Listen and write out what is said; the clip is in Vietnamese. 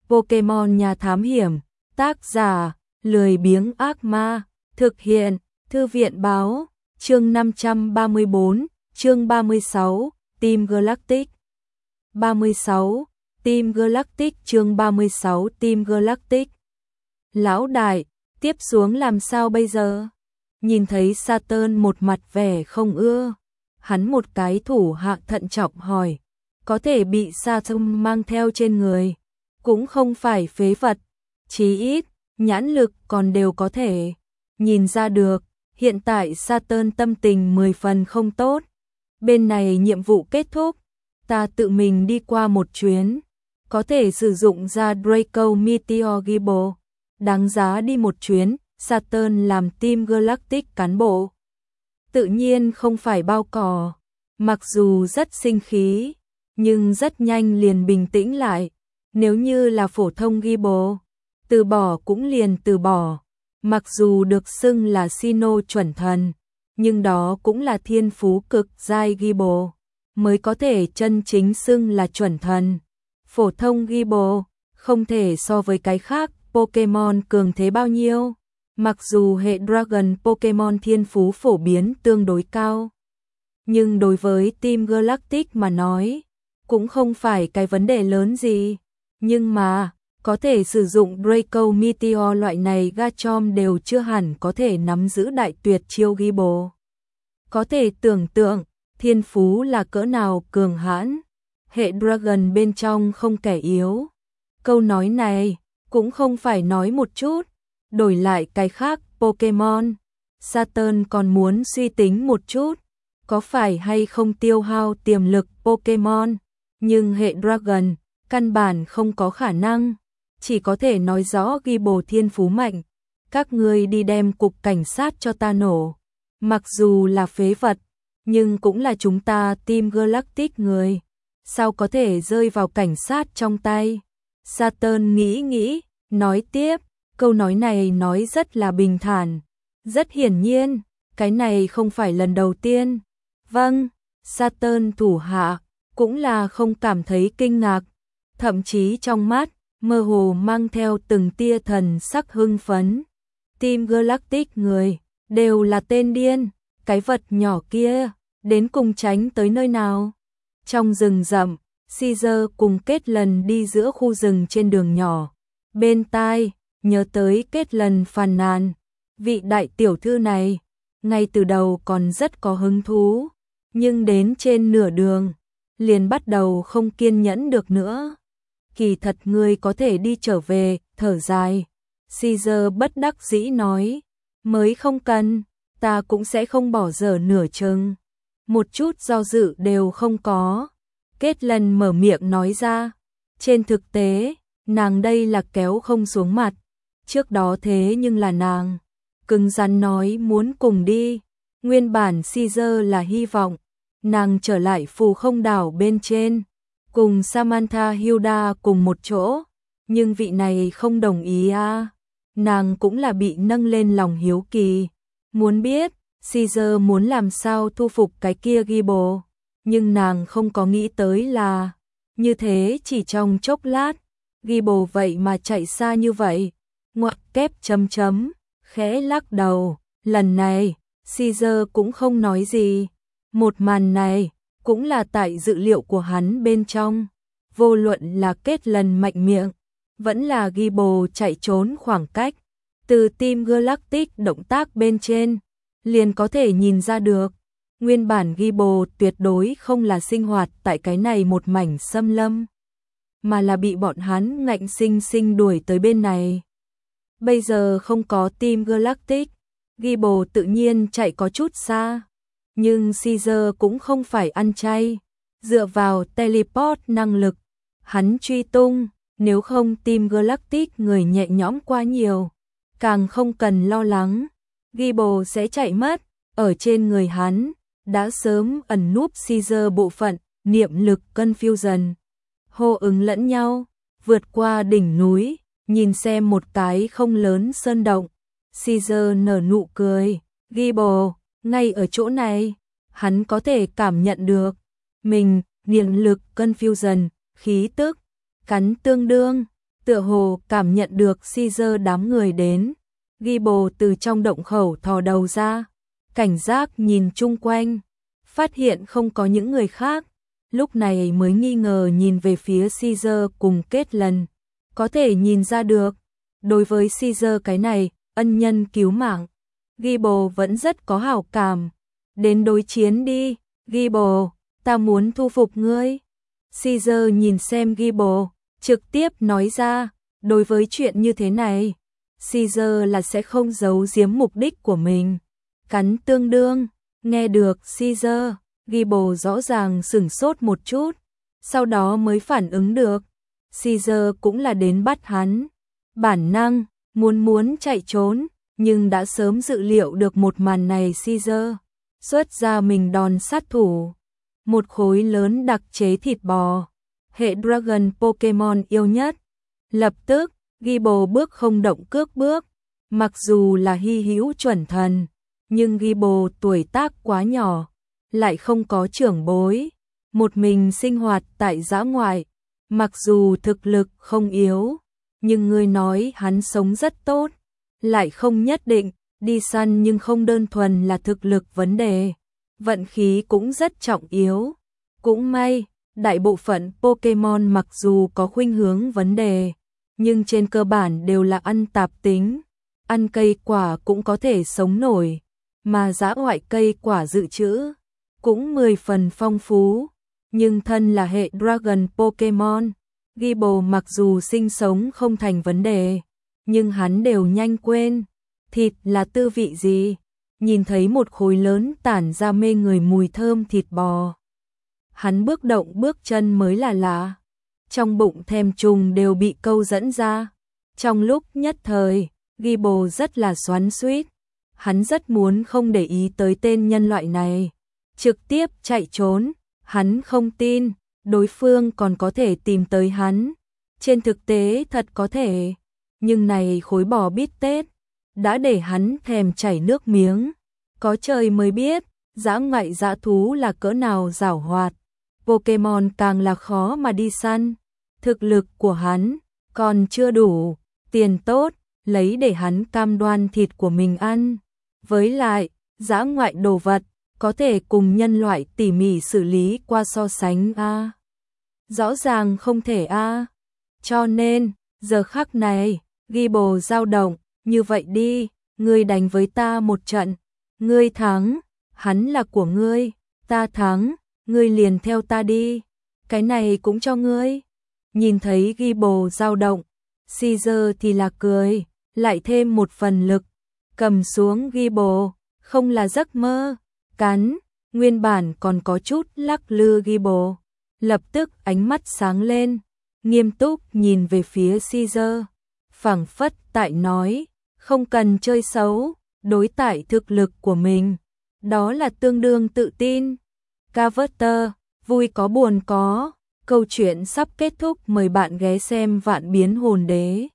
Pokemon nhà thám hiểm, tác giả, lười biếng ác ma, thực hiện, thư viện báo, chương 534, chương 36, Team Galactic. 36, Team Galactic chương 36 Team Galactic. Lão đại, tiếp xuống làm sao bây giờ? Nhìn thấy Saturn một mặt vẻ không ưa. Hắn một cái thủ hạ thận trọng hỏi. Có thể bị Saturn mang theo trên người. Cũng không phải phế vật. Chí ít, nhãn lực còn đều có thể. Nhìn ra được, hiện tại Saturn tâm tình 10 phần không tốt. Bên này nhiệm vụ kết thúc. Ta tự mình đi qua một chuyến. Có thể sử dụng ra Draco Meteor Gible. Đáng giá đi một chuyến. Saturn làm Team Galactic cán bộ. Tự nhiên không phải bao cò. Mặc dù rất sinh khí, nhưng rất nhanh liền bình tĩnh lại. Nếu như là phổ thông Gible, từ bỏ cũng liền từ bỏ. Mặc dù được xưng là Sinnoh chuẩn thần, nhưng đó cũng là thiên phú cực giai Gible mới có thể chân chính xưng là chuẩn thần. Phổ thông Gible không thể so với cái khác Pokemon cường thế bao nhiêu. Mặc dù hệ Dragon Pokemon thiên phú phổ biến tương đối cao, nhưng đối với Team Galactic mà nói, cũng không phải cái vấn đề lớn gì. Nhưng mà, có thể sử dụng Draco Meteor loại này Garchomp đều chưa hẳn có thể nắm giữ đại tuyệt chiêu Gible. Có thể tưởng tượng, thiên phú là cỡ nào cường hãn. Hệ Dragon bên trong không kẻ yếu. Câu nói này, cũng không phải nói một chút. Đổi lại cái khác Pokemon, Saturn còn muốn suy tính một chút, có phải hay không tiêu hao tiềm lực Pokemon, nhưng hệ Dragon, căn bản không có khả năng, chỉ có thể nói rõ Gible thiên phú mạnh, các ngươi đi đem cục cảnh sát cho ta nổ, mặc dù là phế vật, nhưng cũng là chúng ta Team Galactic người, sao có thể rơi vào cảnh sát trong tay. Saturn nghĩ, nói tiếp. Câu nói này nói rất là bình thản, rất hiển nhiên, cái này không phải lần đầu tiên. Vâng, Saturn thủ hạ, cũng là không cảm thấy kinh ngạc, thậm chí trong mắt, mơ hồ mang theo từng tia thần sắc hưng phấn. Team Galactic người, đều là tên điên, cái vật nhỏ kia, đến cùng tránh tới nơi nào. Trong rừng rậm, Caesar cùng Kết Lần đi giữa khu rừng trên đường nhỏ, bên tai nhớ tới Kết Lần phàn nàn, vị đại tiểu thư này, ngay từ đầu còn rất có hứng thú, nhưng đến trên nửa đường, liền bắt đầu không kiên nhẫn được nữa. Kỳ thật ngươi có thể đi trở về, thở dài. Caesar bất đắc dĩ nói, mới không cần, ta cũng sẽ không bỏ dở nửa chừng. Một chút do dự đều không có. Kết Lần mở miệng nói ra, trên thực tế, nàng đây là kéo không xuống mặt. Trước đó thế nhưng là nàng cứng rắn nói muốn cùng đi. Nguyên bản Caesar là hy vọng nàng trở lại phù không đảo bên trên, cùng Samantha Hilda cùng một chỗ, nhưng vị này không đồng ý à. Nàng cũng là bị nâng lên lòng hiếu kỳ, muốn biết Caesar muốn làm sao thu phục cái kia Gible, nhưng nàng không có nghĩ tới là như thế chỉ trong chốc lát, Gible vậy mà chạy xa như vậy. Ngoặc kép chấm chấm, khẽ lắc đầu, lần này, Caesar cũng không nói gì. Một màn này, cũng là tại dự liệu của hắn bên trong. Vô luận là Kết Lần mạnh miệng, vẫn là Gible chạy trốn khoảng cách. Từ Team Galactic động tác bên trên, liền có thể nhìn ra được. Nguyên bản Gible tuyệt đối không là sinh hoạt tại cái này một mảnh xâm lâm, mà là bị bọn hắn ngạnh sinh sinh đuổi tới bên này. Bây giờ không có Team Galactic, Gible tự nhiên chạy có chút xa, nhưng Caesar cũng không phải ăn chay, dựa vào teleport năng lực, hắn truy tung, nếu không Team Galactic người nhẹ nhõm quá nhiều, càng không cần lo lắng, Gible sẽ chạy mất, ở trên người hắn, đã sớm ẩn núp Caesar bộ phận, niệm lực confusion, hô ứng lẫn nhau, vượt qua đỉnh núi. Nhìn xem một cái không lớn sơn động, Caesar nở nụ cười, Gible, ngay ở chỗ này, hắn có thể cảm nhận được, mình, niệm lực confusion, khí tức, cắn tương đương, tựa hồ cảm nhận được Caesar đám người đến. Gibbo từ trong động khẩu thò đầu ra, cảnh giác nhìn chung quanh, phát hiện không có những người khác, lúc này mới nghi ngờ nhìn về phía Caesar cùng Kết Lần. Có thể nhìn ra được, đối với Caesar cái này, ân nhân cứu mạng, Gibbo vẫn rất có hảo cảm. Đến đối chiến đi, Gibbo, ta muốn thu phục ngươi. Caesar nhìn xem Gibbo, trực tiếp nói ra, đối với chuyện như thế này, Caesar là sẽ không giấu giếm mục đích của mình. Cắn tương đương, nghe được Caesar, Gibbo rõ ràng sửng sốt một chút, sau đó mới phản ứng được. Caesar cũng là đến bắt hắn. Bản năng, muốn chạy trốn, nhưng đã sớm dự liệu được một màn này. Caesar xuất ra mình đòn sát thủ. Một khối lớn đặc chế thịt bò, hệ Dragon Pokemon yêu nhất. Lập tức, Gibbo bước không động cước bước. Mặc dù là hy hữu chuẩn thần, nhưng Gibbo tuổi tác quá nhỏ, lại không có trưởng bối, một mình sinh hoạt tại dã ngoại. Mặc dù thực lực không yếu, nhưng người nói hắn sống rất tốt, lại không nhất định. Đi săn nhưng không đơn thuần là thực lực vấn đề, vận khí cũng rất trọng yếu. Cũng may, đại bộ phận Pokemon mặc dù có khuynh hướng vấn đề, nhưng trên cơ bản đều là ăn tạp tính, ăn cây quả cũng có thể sống nổi, mà dã ngoại cây quả dự trữ cũng 10 phần phong phú. Nhưng thân là hệ Dragon Pokemon, Gibbo mặc dù sinh sống không thành vấn đề, nhưng hắn đều nhanh quên thịt là tư vị gì. Nhìn thấy một khối lớn tản ra mê người mùi thơm thịt bò, hắn bước động bước chân mới là lạ, trong bụng thèm trùng đều bị câu dẫn ra. Trong lúc nhất thời, Gibbo rất là xoắn xuýt, hắn rất muốn không để ý tới tên nhân loại này, trực tiếp chạy trốn. Hắn không tin đối phương còn có thể tìm tới hắn, trên thực tế thật có thể, nhưng này khối bò bít tết đã để hắn thèm chảy nước miếng. Có trời mới biết, dã ngoại dã thú là cỡ nào giảo hoạt, Pokemon càng là khó mà đi săn. Thực lực của hắn còn chưa đủ, tiền tốt, lấy để hắn cam đoan thịt của mình ăn. Với lại, dã ngoại đồ vật, có thể cùng nhân loại tỉ mỉ xử lý qua so sánh a. Rõ ràng không thể a. Cho nên, giờ khắc này, Gibbo dao động, như vậy đi, ngươi đánh với ta một trận, ngươi thắng, hắn là của ngươi, ta thắng, ngươi liền theo ta đi, cái này cũng cho ngươi. Nhìn thấy Gibbo dao động, Caesar thì là cười, lại thêm một phần lực, cầm xuống Gibbo, không là giấc mơ. Cắn, nguyên bản còn có chút lắc lư Gibbo, lập tức ánh mắt sáng lên, nghiêm túc nhìn về phía Caesar, phảng phất tại nói, không cần chơi xấu, đối tại thực lực của mình, đó là tương đương tự tin. Carver, vui có buồn có, câu chuyện sắp kết thúc, mời bạn ghé xem Vạn Biến Hồn Đế.